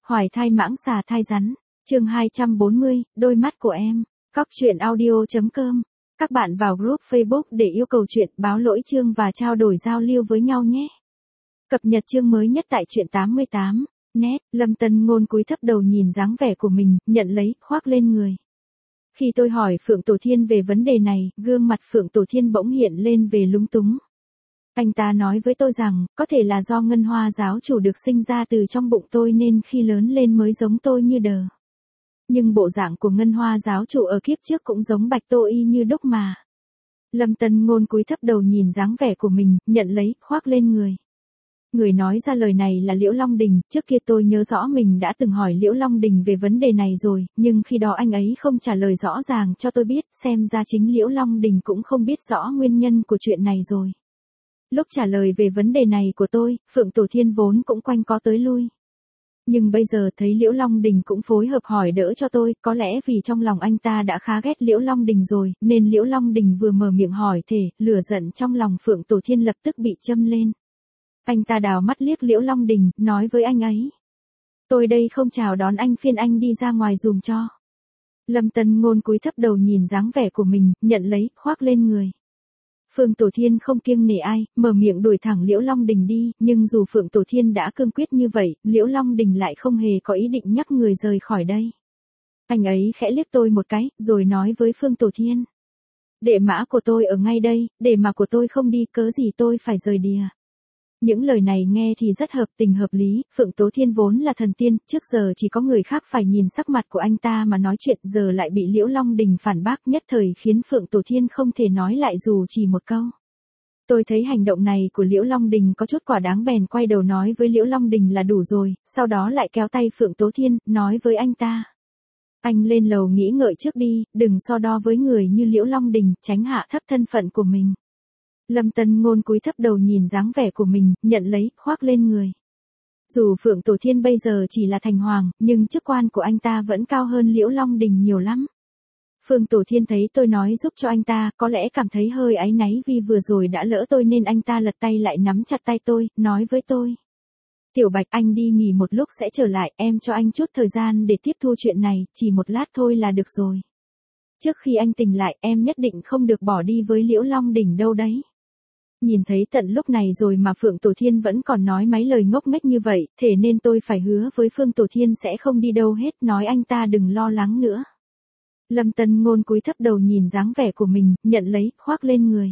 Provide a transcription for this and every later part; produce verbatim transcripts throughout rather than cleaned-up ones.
Hoài thai mãng xà thai rắn. Chương hai trăm bốn mươi, đôi mắt của em. Cóc truyện audio chấm com. Các bạn vào group Facebook để yêu cầu chuyện, báo lỗi chương và trao đổi giao lưu với nhau nhé. Cập nhật chương mới nhất tại truyện tám mươi tám. Net, Lâm Tân Ngôn cúi thấp đầu nhìn dáng vẻ của mình, nhận lấy, khoác lên người. Khi tôi hỏi Phượng Tổ Thiên về vấn đề này, gương mặt Phượng Tổ Thiên bỗng hiện lên về lúng túng. Anh ta nói với tôi rằng, có thể là do Ngân Hoa giáo chủ được sinh ra từ trong bụng tôi nên khi lớn lên mới giống tôi như đờ. Nhưng bộ dạng của Ngân Hoa giáo chủ ở kiếp trước cũng giống Bạch Tô y như đúc mà. Lâm Tân Ngôn cúi thấp đầu nhìn dáng vẻ của mình, nhận lấy, khoác lên người. Người nói ra lời này là Liễu Long Đình, trước kia tôi nhớ rõ mình đã từng hỏi Liễu Long Đình về vấn đề này rồi, nhưng khi đó anh ấy không trả lời rõ ràng cho tôi biết, xem ra chính Liễu Long Đình cũng không biết rõ nguyên nhân của chuyện này rồi. Lúc trả lời về vấn đề này của tôi, Phượng Tổ Thiên vốn cũng quanh co tới lui. Nhưng bây giờ thấy Liễu Long Đình cũng phối hợp hỏi đỡ cho tôi, có lẽ vì trong lòng anh ta đã khá ghét Liễu Long Đình rồi, nên Liễu Long Đình vừa mở miệng hỏi thể, lửa giận trong lòng Phượng Tổ Thiên lập tức bị châm lên. Anh ta đào mắt liếc Liễu Long Đình, nói với anh ấy. Tôi đây không chào đón anh, phiên anh đi ra ngoài dùm cho. Lâm Tân Ngôn cúi thấp đầu nhìn dáng vẻ của mình, nhận lấy, khoác lên người. Phượng Tổ Thiên không kiêng nể ai, mở miệng đuổi thẳng Liễu Long Đình đi, nhưng dù Phượng Tổ Thiên đã cương quyết như vậy, Liễu Long Đình lại không hề có ý định nhắc người rời khỏi đây. Anh ấy khẽ liếc tôi một cái, rồi nói với Phượng Tổ Thiên. Đệ mã của tôi ở ngay đây, đệ mà của tôi không đi, cớ gì tôi phải rời đìa. Những lời này nghe thì rất hợp tình hợp lý, Phượng Tố Thiên vốn là thần tiên, trước giờ chỉ có người khác phải nhìn sắc mặt của anh ta mà nói chuyện, giờ lại bị Liễu Long Đình phản bác, nhất thời khiến Phượng Tố Thiên không thể nói lại dù chỉ một câu. Tôi thấy hành động này của Liễu Long Đình có chút quả đáng, bèn quay đầu nói với Liễu Long Đình là đủ rồi, sau đó lại kéo tay Phượng Tố Thiên, nói với anh ta. Anh lên lầu nghĩ ngợi trước đi, đừng so đo với người như Liễu Long Đình, tránh hạ thấp thân phận của mình. Lâm Tân Ngôn cúi thấp đầu nhìn dáng vẻ của mình, nhận lấy, khoác lên người. Dù Phượng Tổ Thiên bây giờ chỉ là thành hoàng, nhưng chức quan của anh ta vẫn cao hơn Liễu Long Đình nhiều lắm. Phượng Tổ Thiên thấy tôi nói giúp cho anh ta, có lẽ cảm thấy hơi áy náy vì vừa rồi đã lỡ tôi nên anh ta lật tay lại nắm chặt tay tôi, nói với tôi. Tiểu Bạch, anh đi nghỉ một lúc sẽ trở lại, em cho anh chút thời gian để tiếp thu chuyện này, chỉ một lát thôi là được rồi. Trước khi anh tỉnh lại, em nhất định không được bỏ đi với Liễu Long Đình đâu đấy. Nhìn thấy tận lúc này rồi mà Phượng Tổ Thiên vẫn còn nói mấy lời ngốc nghếch như vậy, thế nên tôi phải hứa với Phượng Tổ Thiên sẽ không đi đâu hết, nói anh ta đừng lo lắng nữa. Lâm Tân Ngôn cúi thấp đầu nhìn dáng vẻ của mình, nhận lấy, khoác lên người.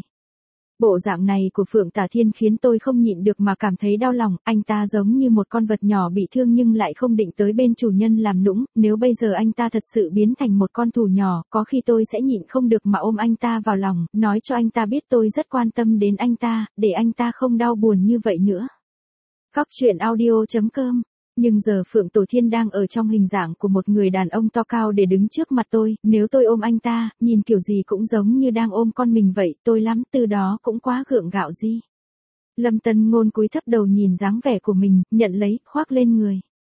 Bộ dạng này của Phượng Tả Thiên khiến tôi không nhịn được mà cảm thấy đau lòng, anh ta giống như một con vật nhỏ bị thương nhưng lại không định tới bên chủ nhân làm nũng, nếu bây giờ anh ta thật sự biến thành một con thú nhỏ, có khi tôi sẽ nhịn không được mà ôm anh ta vào lòng, nói cho anh ta biết tôi rất quan tâm đến anh ta, để anh ta không đau buồn như vậy nữa. Cóc truyện audio chấm com. Nhưng giờ Phượng Tổ Thiên đang ở trong hình dạng của một người đàn ông to cao để đứng trước mặt tôi, nếu tôi ôm anh ta, nhìn kiểu gì cũng giống như đang ôm con mình vậy, tôi lắm, từ đó cũng quá gượng gạo gì. Lâm Tân Ngôn cúi thấp đầu nhìn dáng vẻ của mình, nhận lấy, khoác lên người.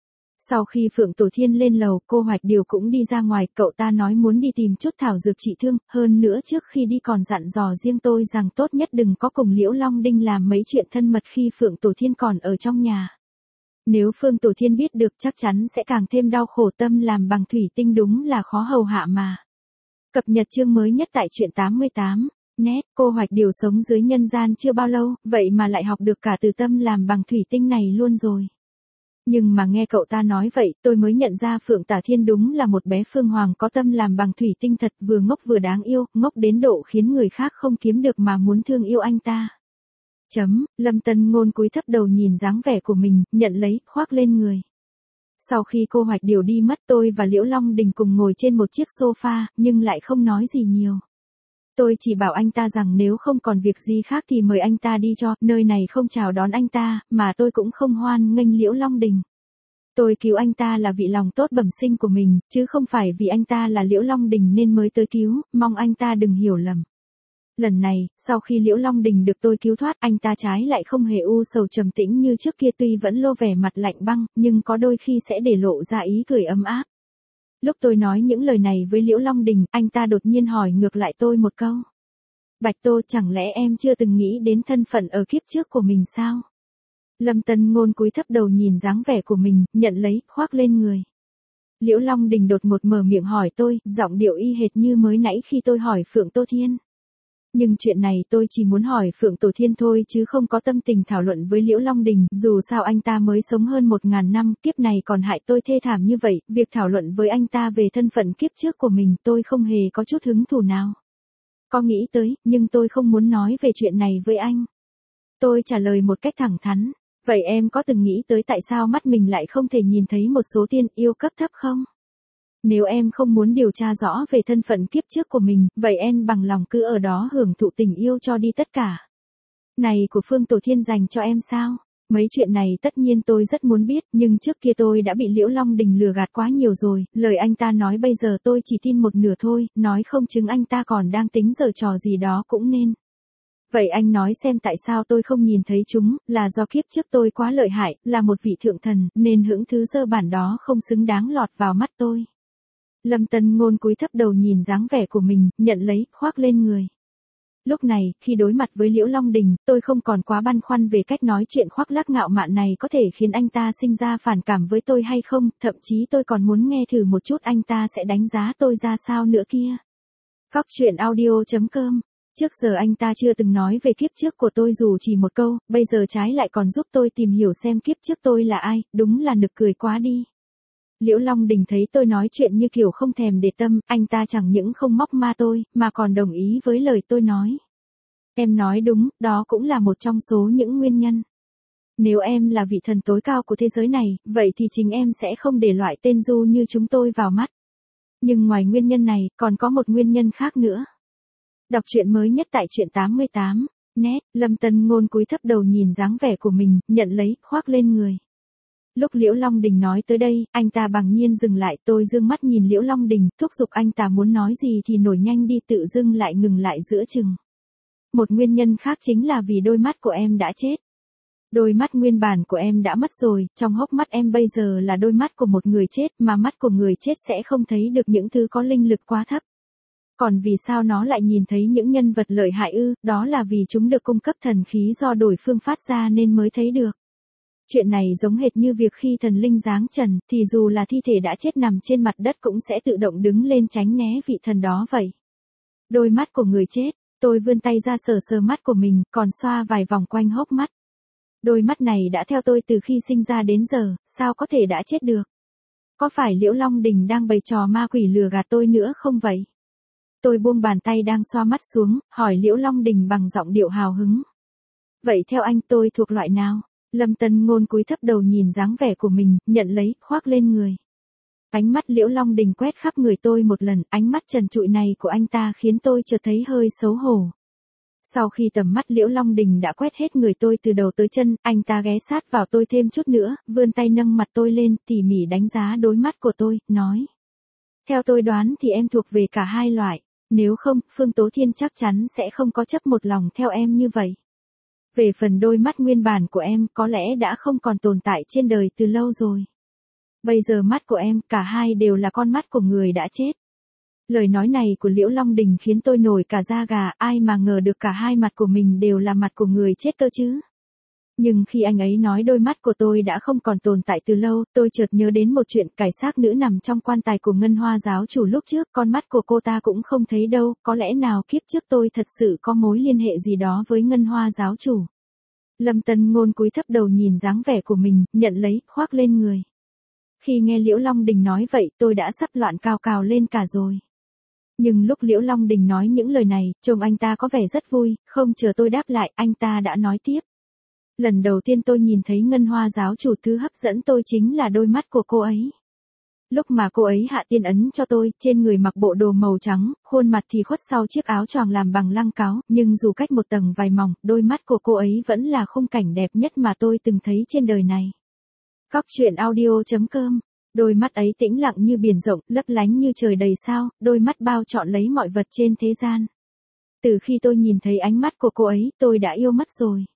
Sau khi Phượng Tổ Thiên lên lầu, cô Hoạch Điều cũng đi ra ngoài, cậu ta nói muốn đi tìm chút thảo dược trị thương, hơn nữa trước khi đi còn dặn dò riêng tôi rằng tốt nhất đừng có cùng Liễu Long Đinh làm mấy chuyện thân mật khi Phượng Tổ Thiên còn ở trong nhà. Nếu Phượng Tổ Thiên biết được chắc chắn sẽ càng thêm đau khổ, tâm làm bằng thủy tinh đúng là khó hầu hạ mà. Cập nhật chương mới nhất tại truyện tám mươi tám. Net, cô Hoạch Điều sống dưới nhân gian chưa bao lâu, vậy mà lại học được cả từ tâm làm bằng thủy tinh này luôn rồi. Nhưng mà nghe cậu ta nói vậy, tôi mới nhận ra Phượng Tả Thiên đúng là một bé phương hoàng có tâm làm bằng thủy tinh thật, vừa ngốc vừa đáng yêu, ngốc đến độ khiến người khác không kiếm được mà muốn thương yêu anh ta. Chấm, Lâm Tân Ngôn cúi thấp đầu nhìn dáng vẻ của mình, nhận lấy, khoác lên người. Sau khi cô Hoạch Điều đi mất, tôi và Liễu Long Đình cùng ngồi trên một chiếc sofa, nhưng lại không nói gì nhiều. Tôi chỉ bảo anh ta rằng nếu không còn việc gì khác thì mời anh ta đi cho, nơi này không chào đón anh ta, mà tôi cũng không hoan nghênh Liễu Long Đình. Tôi cứu anh ta là vì lòng tốt bẩm sinh của mình, chứ không phải vì anh ta là Liễu Long Đình nên mới tới cứu, mong anh ta đừng hiểu lầm. Lần này, sau khi Liễu Long Đình được tôi cứu thoát, anh ta trái lại không hề u sầu trầm tĩnh như trước kia, tuy vẫn lô vẻ mặt lạnh băng, nhưng có đôi khi sẽ để lộ ra ý cười ấm áp. Lúc tôi nói những lời này với Liễu Long Đình, anh ta đột nhiên hỏi ngược lại tôi một câu. Bạch Tô, chẳng lẽ em chưa từng nghĩ đến thân phận ở kiếp trước của mình sao? Lâm Tân Ngôn cúi thấp đầu nhìn dáng vẻ của mình, nhận lấy, khoác lên người. Liễu Long Đình đột ngột mở miệng hỏi tôi, giọng điệu y hệt như mới nãy khi tôi hỏi Phượng Tô Thiên. Nhưng chuyện này tôi chỉ muốn hỏi Phượng Tổ Thiên thôi chứ không có tâm tình thảo luận với Liễu Long Đình, dù sao anh ta mới sống hơn một ngàn năm, kiếp này còn hại tôi thê thảm như vậy, việc thảo luận với anh ta về thân phận kiếp trước của mình tôi không hề có chút hứng thú nào. Có nghĩ tới, nhưng tôi không muốn nói về chuyện này với anh. Tôi trả lời một cách thẳng thắn, vậy em có từng nghĩ tới tại sao mắt mình lại không thể nhìn thấy một số tiên yêu cấp thấp không? Nếu em không muốn điều tra rõ về thân phận kiếp trước của mình, vậy em bằng lòng cứ ở đó hưởng thụ tình yêu cho đi tất cả. Này của Phương Tổ Thiên dành cho em sao? Mấy chuyện này tất nhiên tôi rất muốn biết, nhưng trước kia tôi đã bị Liễu Long Đình lừa gạt quá nhiều rồi, lời anh ta nói bây giờ tôi chỉ tin một nửa thôi, nói không chừng anh ta còn đang tính giở trò gì đó cũng nên. Vậy anh nói xem tại sao tôi không nhìn thấy chúng, là do kiếp trước tôi quá lợi hại, là một vị thượng thần, nên hững thứ dơ bản đó không xứng đáng lọt vào mắt tôi. Lâm Tân Ngôn cúi thấp đầu nhìn dáng vẻ của mình, nhận lấy, khoác lên người. Lúc này, khi đối mặt với Liễu Long Đình, tôi không còn quá băn khoăn về cách nói chuyện khoác lác ngạo mạn này có thể khiến anh ta sinh ra phản cảm với tôi hay không, thậm chí tôi còn muốn nghe thử một chút anh ta sẽ đánh giá tôi ra sao nữa kia. Cóc truyện audio chấm com. Trước giờ anh ta chưa từng nói về kiếp trước của tôi dù chỉ một câu, bây giờ trái lại còn giúp tôi tìm hiểu xem kiếp trước tôi là ai, đúng là nực cười quá đi. Liễu Long Đình thấy tôi nói chuyện như kiểu không thèm để tâm, anh ta chẳng những không móc ma tôi, mà còn đồng ý với lời tôi nói. Em nói đúng, đó cũng là một trong số những nguyên nhân. Nếu em là vị thần tối cao của thế giới này, vậy thì chính em sẽ không để loại tên du như chúng tôi vào mắt. Nhưng ngoài nguyên nhân này, còn có một nguyên nhân khác nữa. Đọc truyện mới nhất tại truyện tám mươi tám, net, Lâm Tân Ngôn cúi thấp đầu nhìn dáng vẻ của mình, nhận lấy, khoác lên người. Lúc Liễu Long Đình nói tới đây, anh ta bằng nhiên dừng lại, tôi dương mắt nhìn Liễu Long Đình, thúc giục anh ta muốn nói gì thì nổi nhanh đi, tự dưng lại ngừng lại giữa chừng. Một nguyên nhân khác chính là vì đôi mắt của em đã chết. Đôi mắt nguyên bản của em đã mất rồi, trong hốc mắt em bây giờ là đôi mắt của một người chết, mà mắt của người chết sẽ không thấy được những thứ có linh lực quá thấp. Còn vì sao nó lại nhìn thấy những nhân vật lợi hại ư, đó là vì chúng được cung cấp thần khí do đối phương phát ra nên mới thấy được. Chuyện này giống hệt như việc khi thần linh giáng trần, thì dù là thi thể đã chết nằm trên mặt đất cũng sẽ tự động đứng lên tránh né vị thần đó vậy. Đôi mắt của người chết, tôi vươn tay ra sờ sờ mắt của mình, còn xoa vài vòng quanh hốc mắt. Đôi mắt này đã theo tôi từ khi sinh ra đến giờ, sao có thể đã chết được? Có phải Liễu Long Đình đang bày trò ma quỷ lừa gạt tôi nữa không vậy? Tôi buông bàn tay đang xoa mắt xuống, hỏi Liễu Long Đình bằng giọng điệu hào hứng. Vậy theo anh tôi thuộc loại nào? Lâm Tân Ngôn cúi thấp đầu nhìn dáng vẻ của mình, nhận lấy, khoác lên người. Ánh mắt Liễu Long Đình quét khắp người tôi một lần, ánh mắt trần trụi này của anh ta khiến tôi chợt thấy hơi xấu hổ. Sau khi tầm mắt Liễu Long Đình đã quét hết người tôi từ đầu tới chân, anh ta ghé sát vào tôi thêm chút nữa, vươn tay nâng mặt tôi lên, tỉ mỉ đánh giá đôi mắt của tôi, nói. Theo tôi đoán thì em thuộc về cả hai loại, nếu không, Phương Tố Thiên chắc chắn sẽ không có chấp một lòng theo em như vậy. Về phần đôi mắt nguyên bản của em có lẽ đã không còn tồn tại trên đời từ lâu rồi. Bây giờ mắt của em, cả hai đều là con mắt của người đã chết. Lời nói này của Liễu Long Đình khiến tôi nổi cả da gà, ai mà ngờ được cả hai mặt của mình đều là mặt của người chết cơ chứ. Nhưng khi anh ấy nói đôi mắt của tôi đã không còn tồn tại từ lâu, tôi chợt nhớ đến một chuyện, cải xác nữ nằm trong quan tài của Ngân Hoa giáo chủ lúc trước, con mắt của cô ta cũng không thấy đâu, có lẽ nào kiếp trước tôi thật sự có mối liên hệ gì đó với Ngân Hoa giáo chủ. Lâm Tân Ngôn cúi thấp đầu nhìn dáng vẻ của mình, nhận lấy, khoác lên người. Khi nghe Liễu Long Đình nói vậy, tôi đã sắp loạn cào cào lên cả rồi. Nhưng lúc Liễu Long Đình nói những lời này, trông anh ta có vẻ rất vui, không chờ tôi đáp lại, anh ta đã nói tiếp. Lần đầu tiên tôi nhìn thấy Ngân Hoa giáo chủ, thứ hấp dẫn tôi chính là đôi mắt của cô ấy. Lúc mà cô ấy hạ tiên ấn cho tôi, trên người mặc bộ đồ màu trắng, khuôn mặt thì khuất sau chiếc áo choàng làm bằng lăng cáo, nhưng dù cách một tầng vải mỏng, đôi mắt của cô ấy vẫn là khung cảnh đẹp nhất mà tôi từng thấy trên đời này. Cóc truyện audio chấm com. Đôi mắt ấy tĩnh lặng như biển rộng, lấp lánh như trời đầy sao, đôi mắt bao trọn lấy mọi vật trên thế gian. Từ khi tôi nhìn thấy ánh mắt của cô ấy, tôi đã yêu mất rồi.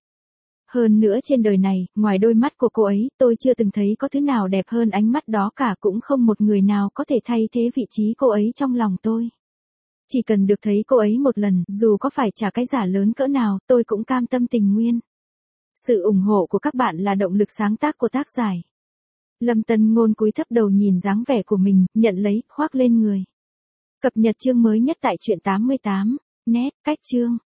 Hơn nữa trên đời này, ngoài đôi mắt của cô ấy, tôi chưa từng thấy có thứ nào đẹp hơn ánh mắt đó cả, cũng không một người nào có thể thay thế vị trí cô ấy trong lòng tôi. Chỉ cần được thấy cô ấy một lần, dù có phải trả cái giá lớn cỡ nào, tôi cũng cam tâm tình nguyên. Sự ủng hộ của các bạn là động lực sáng tác của tác giải. Lâm Tân Ngôn cúi thấp đầu nhìn dáng vẻ của mình, nhận lấy, khoác lên người. Cập nhật chương mới nhất tại truyện tám mươi tám. Net, cách chương.